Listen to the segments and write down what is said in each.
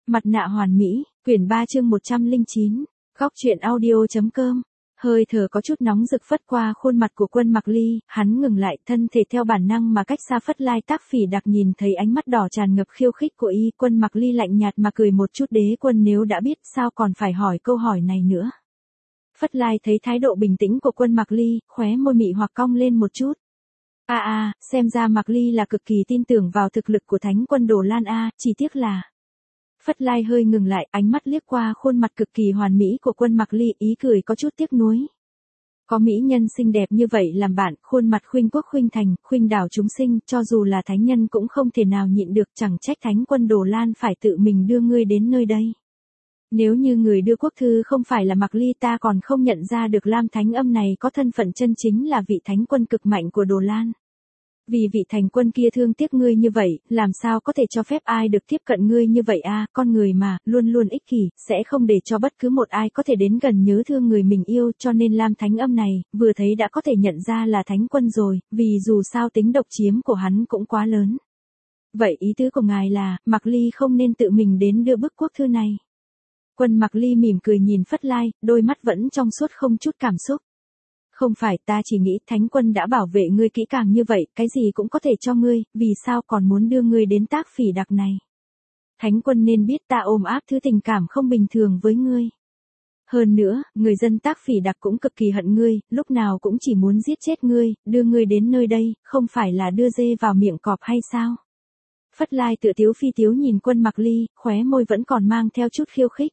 Mặt nạ hoàn mỹ, quyển 3 chương 109, góc truyện audio.com. Hơi thở có chút nóng rực phất qua khuôn mặt của Quân Mặc Ly, hắn ngừng lại, thân thể theo bản năng mà cách xa Phất Lai Tác Phỉ Đặc nhìn thấy ánh mắt đỏ tràn ngập khiêu khích của y, Quân Mặc Ly lạnh nhạt mà cười một chút, đế quân nếu đã biết sao còn phải hỏi câu hỏi này nữa. Phất Lai thấy thái độ bình tĩnh của Quân Mặc Ly, khóe môi mị hoặc cong lên một chút. Xem ra Mặc Ly là cực kỳ tin tưởng vào thực lực của Thánh Quân Đồ Lan chỉ tiếc là... Phất Lai hơi ngừng lại, ánh mắt liếc qua khuôn mặt cực kỳ hoàn mỹ của Quân Mặc Ly, ý cười có chút tiếc nuối. Có mỹ nhân xinh đẹp như vậy làm bạn, khuôn mặt khuynh quốc khuynh thành, khuynh đảo chúng sinh, cho dù là thánh nhân cũng không thể nào nhịn được, chẳng trách Thánh Quân Đồ Lan phải tự mình đưa ngươi đến nơi đây. Nếu như người đưa quốc thư không phải là Mặc Ly, ta còn không nhận ra được Lam Thánh Âm này có thân phận chân chính là vị thánh quân cực mạnh của Đồ Lan. Vì vị thành quân kia thương tiếc ngươi như vậy, làm sao có thể cho phép ai được tiếp cận ngươi như vậy con người mà, luôn luôn ích kỷ, sẽ không để cho bất cứ một ai có thể đến gần nhớ thương người mình yêu, cho nên Lam Thánh Âm này, vừa thấy đã có thể nhận ra là thánh quân rồi, vì dù sao tính độc chiếm của hắn cũng quá lớn. Vậy ý tứ của ngài là, Mặc Ly không nên tự mình đến đưa bức quốc thư này. Quân Mặc Ly mỉm cười nhìn Phất Lai, đôi mắt vẫn trong suốt không chút cảm xúc. Không phải, ta chỉ nghĩ Thánh Quân đã bảo vệ ngươi kỹ càng như vậy, cái gì cũng có thể cho ngươi, vì sao còn muốn đưa ngươi đến Tác Phỉ Đặc này. Thánh Quân nên biết ta ôm áp thứ tình cảm không bình thường với ngươi. Hơn nữa, người dân Tác Phỉ Đặc cũng cực kỳ hận ngươi, lúc nào cũng chỉ muốn giết chết ngươi, đưa ngươi đến nơi đây, không phải là đưa dê vào miệng cọp hay sao? Phất Lai tựa tiếu phi tiếu nhìn Quân Mặc Ly, khóe môi vẫn còn mang theo chút khiêu khích.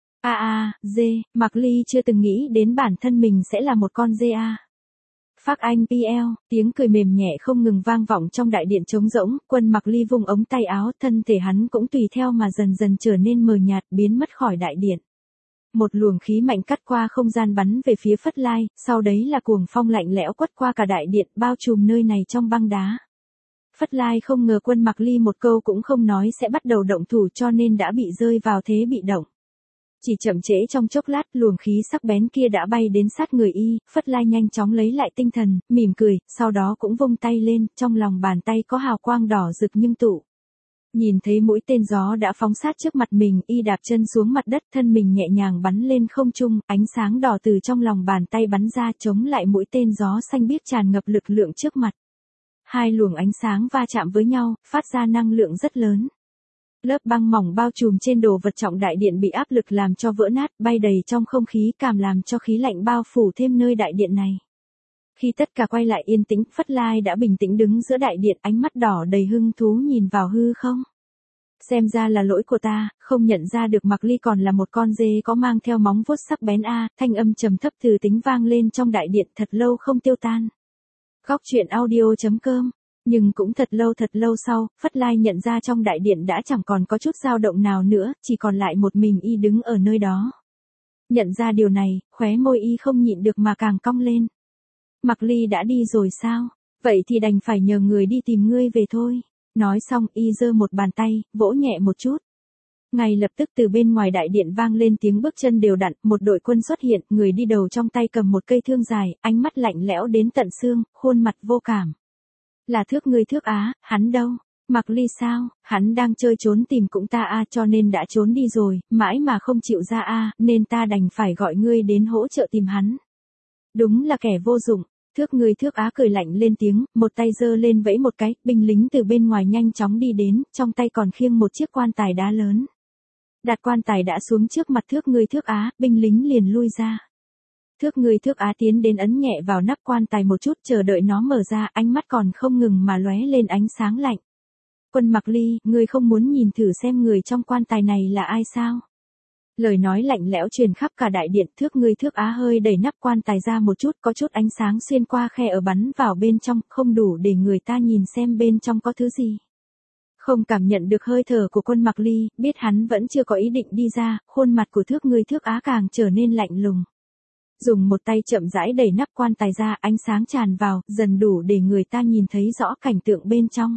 Dê, Mặc Ly chưa từng nghĩ đến bản thân mình sẽ là một con dê Phác anh PL, tiếng cười mềm nhẹ không ngừng vang vọng trong đại điện trống rỗng, Quân Mặc Ly vung ống tay áo, thân thể hắn cũng tùy theo mà dần dần trở nên mờ nhạt, biến mất khỏi đại điện. Một luồng khí mạnh cắt qua không gian bắn về phía Phất Lai, sau đấy là cuồng phong lạnh lẽo quất qua cả đại điện, bao trùm nơi này trong băng đá. Phất Lai không ngờ Quân Mặc Ly một câu cũng không nói sẽ bắt đầu động thủ, cho nên đã bị rơi vào thế bị động. Chỉ chậm trễ trong chốc lát, luồng khí sắc bén kia đã bay đến sát người y, Phất Lai nhanh chóng lấy lại tinh thần, mỉm cười, sau đó cũng vung tay lên, trong lòng bàn tay có hào quang đỏ rực nhưng tụ. Nhìn thấy mũi tên gió đã phóng sát trước mặt mình, y đạp chân xuống mặt đất, thân mình nhẹ nhàng bắn lên không trung, ánh sáng đỏ từ trong lòng bàn tay bắn ra chống lại mũi tên gió xanh biếc tràn ngập lực lượng trước mặt. Hai luồng ánh sáng va chạm với nhau, phát ra năng lượng rất lớn. Lớp băng mỏng bao trùm trên đồ vật trọng đại điện bị áp lực làm cho vỡ nát, bay đầy trong không khí, cảm làm cho khí lạnh bao phủ thêm nơi đại điện này. Khi tất cả quay lại yên tĩnh, Phất Lai đã bình tĩnh đứng giữa đại điện, ánh mắt đỏ đầy hứng thú nhìn vào hư không. Xem ra là lỗi của ta, không nhận ra được Mặc Ly còn là một con dê có mang theo móng vuốt sắc bén thanh âm trầm thấp từ tính vang lên trong đại điện thật lâu không tiêu tan. Góc truyện audio.com. Nhưng cũng thật lâu sau, Phất Lai nhận ra trong đại điện đã chẳng còn có chút dao động nào nữa, chỉ còn lại một mình y đứng ở nơi đó. Nhận ra điều này, khóe môi y không nhịn được mà càng cong lên. Mặc Ly đã đi rồi sao? Vậy thì đành phải nhờ người đi tìm ngươi về thôi. Nói xong y giơ một bàn tay, vỗ nhẹ một chút. Ngay lập tức từ bên ngoài đại điện vang lên tiếng bước chân đều đặn, một đội quân xuất hiện, người đi đầu trong tay cầm một cây thương dài, ánh mắt lạnh lẽo đến tận xương, khuôn mặt vô cảm. Là Thước ngươi Thước hắn đâu? Mặc Ly sao? Hắn đang chơi trốn tìm cũng ta cho nên đã trốn đi rồi, mãi mà không chịu ra nên ta đành phải gọi ngươi đến hỗ trợ tìm hắn. Đúng là kẻ vô dụng. Thước ngươi Thước cười lạnh lên tiếng, một tay giơ lên vẫy một cái, binh lính từ bên ngoài nhanh chóng đi đến, trong tay còn khiêng một chiếc quan tài đá lớn. Đặt quan tài đã xuống trước mặt Thước ngươi Thước binh lính liền lui ra. Thước ngươi Thước tiến đến ấn nhẹ vào nắp quan tài một chút, chờ đợi nó mở ra, ánh mắt còn không ngừng mà lóe lên ánh sáng lạnh. Quân Mặc Ly, ngươi không muốn nhìn thử xem người trong quan tài này là ai sao? Lời nói lạnh lẽo truyền khắp cả đại điện, Thước ngươi Thước hơi đẩy nắp quan tài ra một chút, có chút ánh sáng xuyên qua khe ở bắn vào bên trong, không đủ để người ta nhìn xem bên trong có thứ gì. Không cảm nhận được hơi thở của Quân Mặc Ly, biết hắn vẫn chưa có ý định đi ra, khuôn mặt của Thước ngươi Thước càng trở nên lạnh lùng. Dùng một tay chậm rãi đẩy nắp quan tài ra, ánh sáng tràn vào, dần đủ để người ta nhìn thấy rõ cảnh tượng bên trong.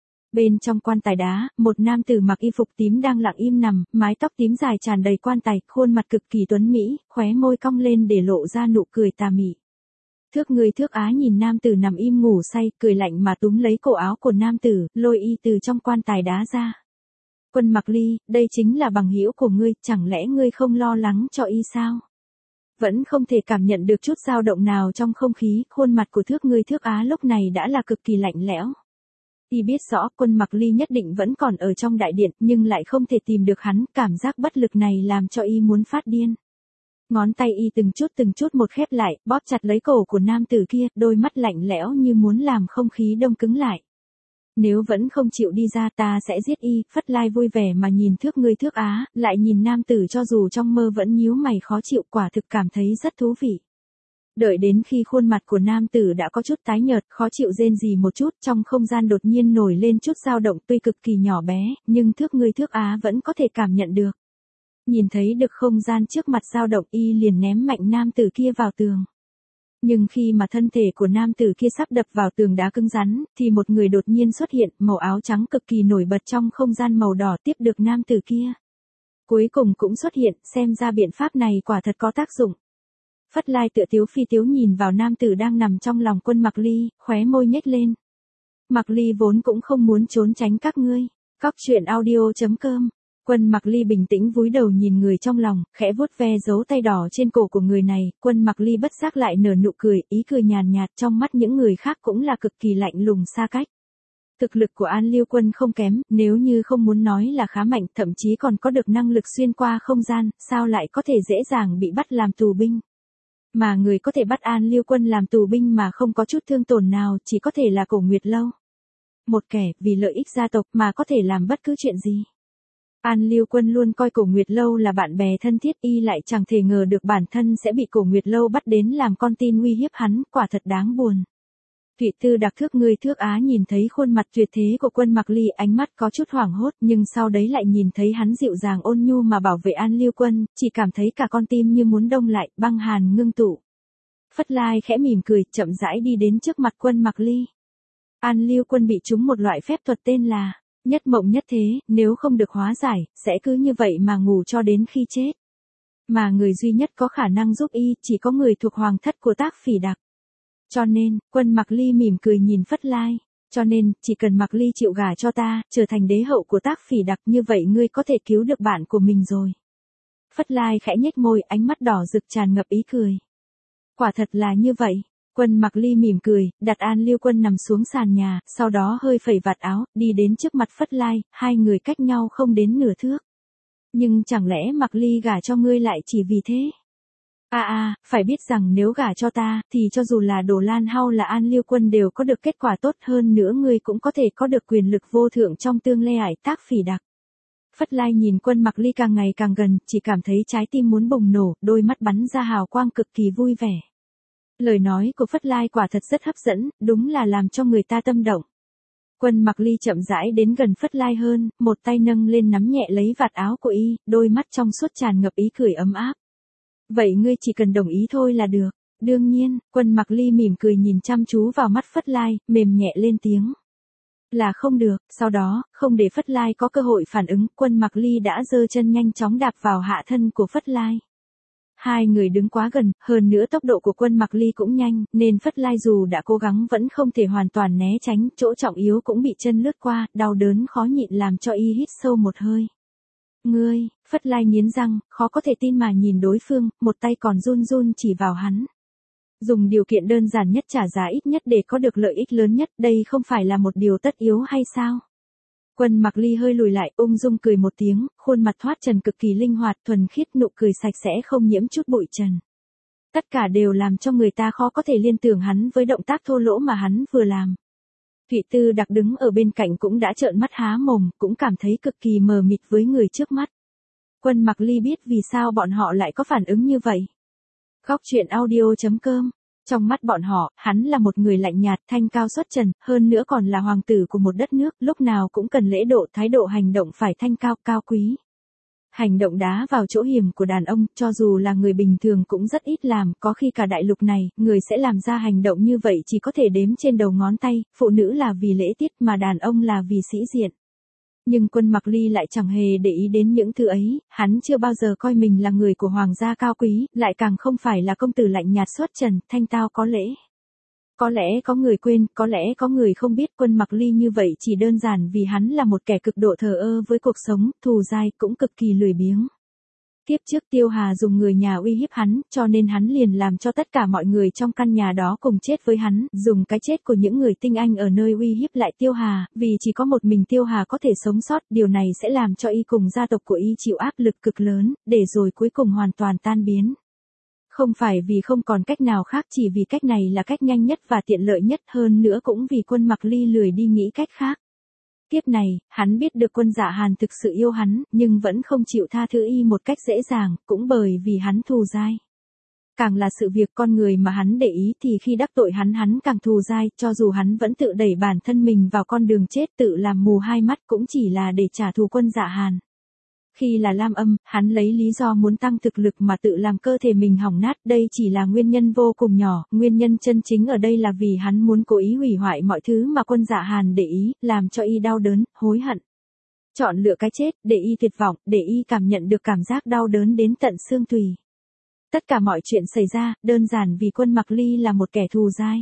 Bên trong quan tài đá, một nam tử mặc y phục tím đang lặng im nằm, mái tóc tím dài tràn đầy quan tài, khuôn mặt cực kỳ tuấn mỹ, khóe môi cong lên để lộ ra nụ cười tà mị. Thước ngươi Thước nhìn nam tử nằm im ngủ say, cười lạnh mà túm lấy cổ áo của nam tử, lôi y từ trong quan tài đá ra. Quân Mặc Ly, đây chính là bằng hữu của ngươi, chẳng lẽ ngươi không lo lắng cho y sao? Vẫn không thể cảm nhận được chút dao động nào trong không khí, khuôn mặt của Thước Á lúc này đã là cực kỳ lạnh lẽo. Y biết rõ Quân Mặc Ly nhất định vẫn còn ở trong đại điện, nhưng lại không thể tìm được hắn, cảm giác bất lực này làm cho y muốn phát điên. Ngón tay y từng chút một khép lại, bóp chặt lấy cổ của nam tử kia, đôi mắt lạnh lẽo như muốn làm không khí đông cứng lại. Nếu vẫn không chịu đi ra ta sẽ giết y. Phất Lai vui vẻ mà nhìn Thước Á, lại nhìn nam tử cho dù trong mơ vẫn nhíu mày khó chịu, quả thực cảm thấy rất thú vị. Đợi đến khi khuôn mặt của nam tử đã có chút tái nhợt, khó chịu rên rỉ một chút, trong không gian đột nhiên nổi lên chút dao động tuy cực kỳ nhỏ bé, nhưng Thước Á vẫn có thể cảm nhận được. Nhìn thấy được không gian trước mặt dao động, y liền ném mạnh nam tử kia vào tường. Nhưng khi mà thân thể của nam tử kia sắp đập vào tường đá cứng rắn, thì một người đột nhiên xuất hiện, màu áo trắng cực kỳ nổi bật trong không gian màu đỏ tiếp được nam tử kia. Cuối cùng cũng xuất hiện, xem ra biện pháp này quả thật có tác dụng. Phất Lai tựa tiếu phi tiếu nhìn vào nam tử đang nằm trong lòng Quân Mặc Ly, khóe môi nhếch lên. Mặc Ly vốn cũng không muốn trốn tránh các ngươi. Cóc truyện audio.com. Quân Mặc Ly bình tĩnh cúi đầu nhìn người trong lòng, khẽ vuốt ve dấu tay đỏ trên cổ của người này, Quân Mặc Ly bất giác lại nở nụ cười, ý cười nhàn nhạt trong mắt những người khác cũng là cực kỳ lạnh lùng xa cách. Thực lực của An Lưu Quân không kém, nếu như không muốn nói là khá mạnh, thậm chí còn có được năng lực xuyên qua không gian, sao lại có thể dễ dàng bị bắt làm tù binh. Mà người có thể bắt An Lưu Quân làm tù binh mà không có chút thương tổn nào chỉ có thể là Cổ Nguyệt Lâu. Một kẻ vì lợi ích gia tộc mà có thể làm bất cứ chuyện gì. An Lưu Quân luôn coi Cổ Nguyệt Lâu là bạn bè thân thiết, y lại chẳng thể ngờ được bản thân sẽ bị Cổ Nguyệt Lâu bắt đến làm con tin uy hiếp hắn, quả thật đáng buồn. Thụy Tư Đặc Thước Á nhìn thấy khuôn mặt tuyệt thế của Quân Mặc Ly, ánh mắt có chút hoảng hốt, nhưng sau đấy lại nhìn thấy hắn dịu dàng ôn nhu mà bảo vệ An Lưu Quân, chỉ cảm thấy cả con tim như muốn đông lại, băng hàn ngưng tụ. Phất Lai khẽ mỉm cười, chậm rãi đi đến trước mặt Quân Mặc Ly. An Lưu Quân bị trúng một loại phép thuật tên là nhất mộng nhất thế, nếu không được hóa giải, sẽ cứ như vậy mà ngủ cho đến khi chết. Mà người duy nhất có khả năng giúp y chỉ có người thuộc hoàng thất của Tác Phỉ Đặc. Cho nên, Quân Mặc Ly mỉm cười nhìn Phất Lai. Cho nên, chỉ cần Mặc Ly chịu gả cho ta, trở thành đế hậu của Tác Phỉ Đặc, như vậy ngươi có thể cứu được bạn của mình rồi. Phất Lai khẽ nhếch môi, ánh mắt đỏ rực tràn ngập ý cười. Quả thật là như vậy. Quân Mặc Ly mỉm cười, đặt An Lưu Quân nằm xuống sàn nhà, sau đó hơi phẩy vạt áo, đi đến trước mặt Phất Lai, hai người cách nhau không đến nửa thước. Nhưng chẳng lẽ Mặc Ly gả cho ngươi lại chỉ vì thế? Phải biết rằng nếu gả cho ta, thì cho dù là Đồ Lan hay là An Lưu Quân đều có được kết quả tốt hơn nữa, ngươi cũng có thể có được quyền lực vô thượng trong tương lai Tác Phỉ Đặc. Phất Lai nhìn Quân Mặc Ly càng ngày càng gần, chỉ cảm thấy trái tim muốn bùng nổ, đôi mắt bắn ra hào quang cực kỳ vui vẻ. Lời nói của Phất Lai quả thật rất hấp dẫn, đúng là làm cho người ta tâm động. Quân Mặc Ly chậm rãi đến gần Phất Lai hơn, một tay nâng lên nắm nhẹ lấy vạt áo của y, đôi mắt trong suốt tràn ngập ý cười ấm áp. Vậy ngươi chỉ cần đồng ý thôi là được. Đương nhiên, Quân Mặc Ly mỉm cười nhìn chăm chú vào mắt Phất Lai, mềm nhẹ lên tiếng. Là không được, sau đó, không để Phất Lai có cơ hội phản ứng, Quân Mặc Ly đã giơ chân nhanh chóng đạp vào hạ thân của Phất Lai. Hai người đứng quá gần, hơn nữa tốc độ của Quân Mặc Ly cũng nhanh, nên Phất Lai dù đã cố gắng vẫn không thể hoàn toàn né tránh, chỗ trọng yếu cũng bị chân lướt qua, đau đớn khó nhịn làm cho y hít sâu một hơi. Ngươi, Phất Lai nghiến răng, khó có thể tin mà nhìn đối phương, một tay còn run run chỉ vào hắn. Dùng điều kiện đơn giản nhất trả giá ít nhất để có được lợi ích lớn nhất, đây không phải là một điều tất yếu hay sao? Quân Mặc Ly hơi lùi lại, ung dung cười một tiếng, khuôn mặt thoát trần cực kỳ linh hoạt, thuần khiết, nụ cười sạch sẽ không nhiễm chút bụi trần. Tất cả đều làm cho người ta khó có thể liên tưởng hắn với động tác thô lỗ mà hắn vừa làm. Thụy Tư Đặc đứng ở bên cạnh cũng đã trợn mắt há mồm, cũng cảm thấy cực kỳ mờ mịt với người trước mắt. Quân Mặc Ly biết vì sao bọn họ lại có phản ứng như vậy. Cóc truyện audio.com. Trong mắt bọn họ, hắn là một người lạnh nhạt, thanh cao xuất trần, hơn nữa còn là hoàng tử của một đất nước, lúc nào cũng cần lễ độ, thái độ hành động phải thanh cao, cao quý. Hành động đá vào chỗ hiểm của đàn ông, cho dù là người bình thường cũng rất ít làm, có khi cả đại lục này, người sẽ làm ra hành động như vậy chỉ có thể đếm trên đầu ngón tay, phụ nữ là vì lễ tiết mà đàn ông là vì sĩ diện. Nhưng Quân Mặc Ly lại chẳng hề để ý đến những thứ ấy, hắn chưa bao giờ coi mình là người của hoàng gia cao quý, lại càng không phải là công tử lạnh nhạt xuất trần, thanh tao có lễ. Có lẽ có người quên, có lẽ có người không biết Quân Mặc Ly như vậy chỉ đơn giản vì hắn là một kẻ cực độ thờ ơ với cuộc sống, thù dai cũng cực kỳ lười biếng. Kiếp trước Tiêu Hà dùng người nhà uy hiếp hắn, cho nên hắn liền làm cho tất cả mọi người trong căn nhà đó cùng chết với hắn, dùng cái chết của những người tinh anh ở nơi uy hiếp lại Tiêu Hà, vì chỉ có một mình Tiêu Hà có thể sống sót, điều này sẽ làm cho y cùng gia tộc của y chịu áp lực cực lớn, để rồi cuối cùng hoàn toàn tan biến. Không phải vì không còn cách nào khác, chỉ vì cách này là cách nhanh nhất và tiện lợi nhất, hơn nữa cũng vì Quân Mặc Ly lười đi nghĩ cách khác. Kiếp này, hắn biết được Quân Dạ Hàn thực sự yêu hắn, nhưng vẫn không chịu tha thứ y một cách dễ dàng, cũng bởi vì hắn thù dai. Càng là sự việc con người mà hắn để ý thì khi đắc tội hắn càng thù dai, cho dù hắn vẫn tự đẩy bản thân mình vào con đường chết, tự làm mù hai mắt cũng chỉ là để trả thù Quân Dạ Hàn. Khi là Lam Âm, hắn lấy lý do muốn tăng thực lực mà tự làm cơ thể mình hỏng nát, đây chỉ là nguyên nhân vô cùng nhỏ, nguyên nhân chân chính ở đây là vì hắn muốn cố ý hủy hoại mọi thứ mà Quân Dạ Hàn để ý, làm cho y đau đớn, hối hận. Chọn lựa cái chết, để y tuyệt vọng, để y cảm nhận được cảm giác đau đớn đến tận xương tủy. Tất cả mọi chuyện xảy ra, đơn giản vì Quân Mặc Ly là một kẻ thù dai.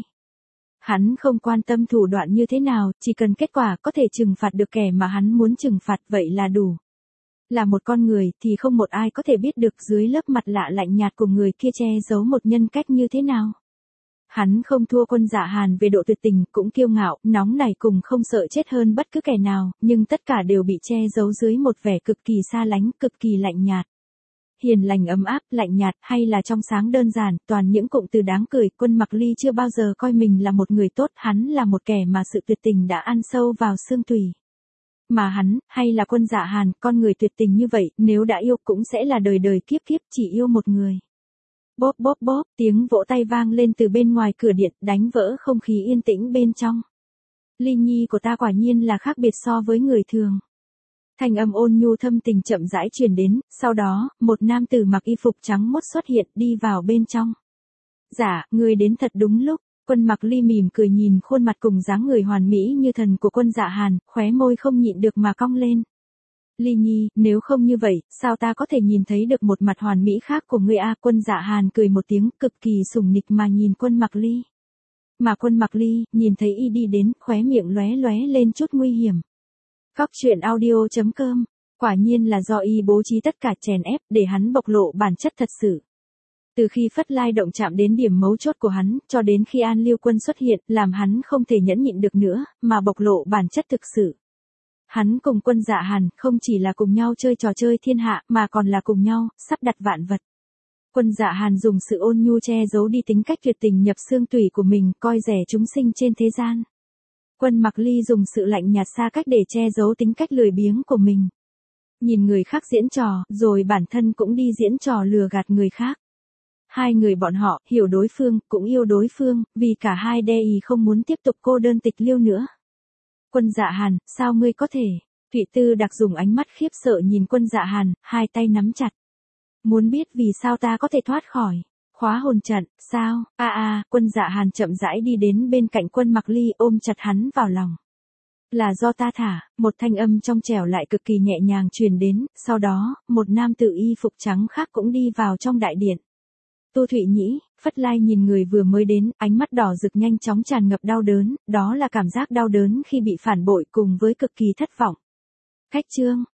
Hắn không quan tâm thủ đoạn như thế nào, chỉ cần kết quả có thể trừng phạt được kẻ mà hắn muốn trừng phạt vậy là đủ. Là một con người thì không một ai có thể biết được dưới lớp mặt lạ lạnh nhạt của người kia che giấu một nhân cách như thế nào. Hắn không thua Quân Dạ Hàn về độ tuyệt tình, cũng kiêu ngạo, nóng nảy cùng không sợ chết hơn bất cứ kẻ nào, nhưng tất cả đều bị che giấu dưới một vẻ cực kỳ xa lánh, cực kỳ lạnh nhạt. Hiền lành ấm áp, lạnh nhạt hay là trong sáng đơn giản, toàn những cụm từ đáng cười. Quân Mặc Ly chưa bao giờ coi mình là một người tốt, hắn là một kẻ mà sự tuyệt tình đã ăn sâu vào xương tủy. Mà hắn, hay là Quân Dạ Hàn, con người tuyệt tình như vậy, nếu đã yêu cũng sẽ là đời đời kiếp kiếp chỉ yêu một người. Bóp bóp bóp, tiếng vỗ tay vang lên từ bên ngoài cửa điện, đánh vỡ không khí yên tĩnh bên trong. Ly nhi của ta quả nhiên là khác biệt so với người thường. Thanh âm ôn nhu thâm tình chậm rãi truyền đến, sau đó, một nam tử mặc y phục trắng muốt xuất hiện, đi vào bên trong. Dạ, người đến thật đúng lúc. Quân Mặc Ly mỉm cười nhìn khuôn mặt cùng dáng người hoàn mỹ như thần của Quân Dạ Hàn, khóe môi không nhịn được mà cong lên. Ly nhi, nếu không như vậy, sao ta có thể nhìn thấy được một mặt hoàn mỹ khác của ngươi a? Quân Dạ Hàn cười một tiếng, cực kỳ sủng nịch mà nhìn Quân Mặc Ly. Mà Quân Mặc Ly, nhìn thấy y đi đến, khóe miệng lóe lóe lên chút nguy hiểm. Góc truyện audio.com, quả nhiên là do y bố trí tất cả chèn ép, để hắn bộc lộ bản chất thật sự. Từ khi Phất Lai động chạm đến điểm mấu chốt của hắn, cho đến khi An Liêu Quân xuất hiện, làm hắn không thể nhẫn nhịn được nữa, mà bộc lộ bản chất thực sự. Hắn cùng Quân Dạ Hàn, không chỉ là cùng nhau chơi trò chơi thiên hạ, mà còn là cùng nhau, sắp đặt vạn vật. Quân Dạ Hàn dùng sự ôn nhu che giấu đi tính cách tuyệt tình nhập xương tủy của mình, coi rẻ chúng sinh trên thế gian. Quân Mặc Ly dùng sự lạnh nhạt xa cách để che giấu tính cách lười biếng của mình. Nhìn người khác diễn trò, rồi bản thân cũng đi diễn trò lừa gạt người khác. Hai người bọn họ, hiểu đối phương, cũng yêu đối phương, vì cả hai đe ý không muốn tiếp tục cô đơn tịch liêu nữa. Quân Dạ Hàn, sao ngươi có thể? Thụy Tư Đặc dùng ánh mắt khiếp sợ nhìn Quân Dạ Hàn, hai tay nắm chặt. Muốn biết vì sao ta có thể thoát khỏi khóa hồn trận, sao? Quân Dạ Hàn chậm rãi đi đến bên cạnh Quân Mặc Ly, ôm chặt hắn vào lòng. Là do ta thả, một thanh âm trong trẻo lại cực kỳ nhẹ nhàng truyền đến, sau đó, một nam tử y phục trắng khác cũng đi vào trong đại điện. Tu Thụy Nhĩ, Phất Lai nhìn người vừa mới đến, ánh mắt đỏ rực nhanh chóng tràn ngập đau đớn, đó là cảm giác đau đớn khi bị phản bội cùng với cực kỳ thất vọng. Khách trương,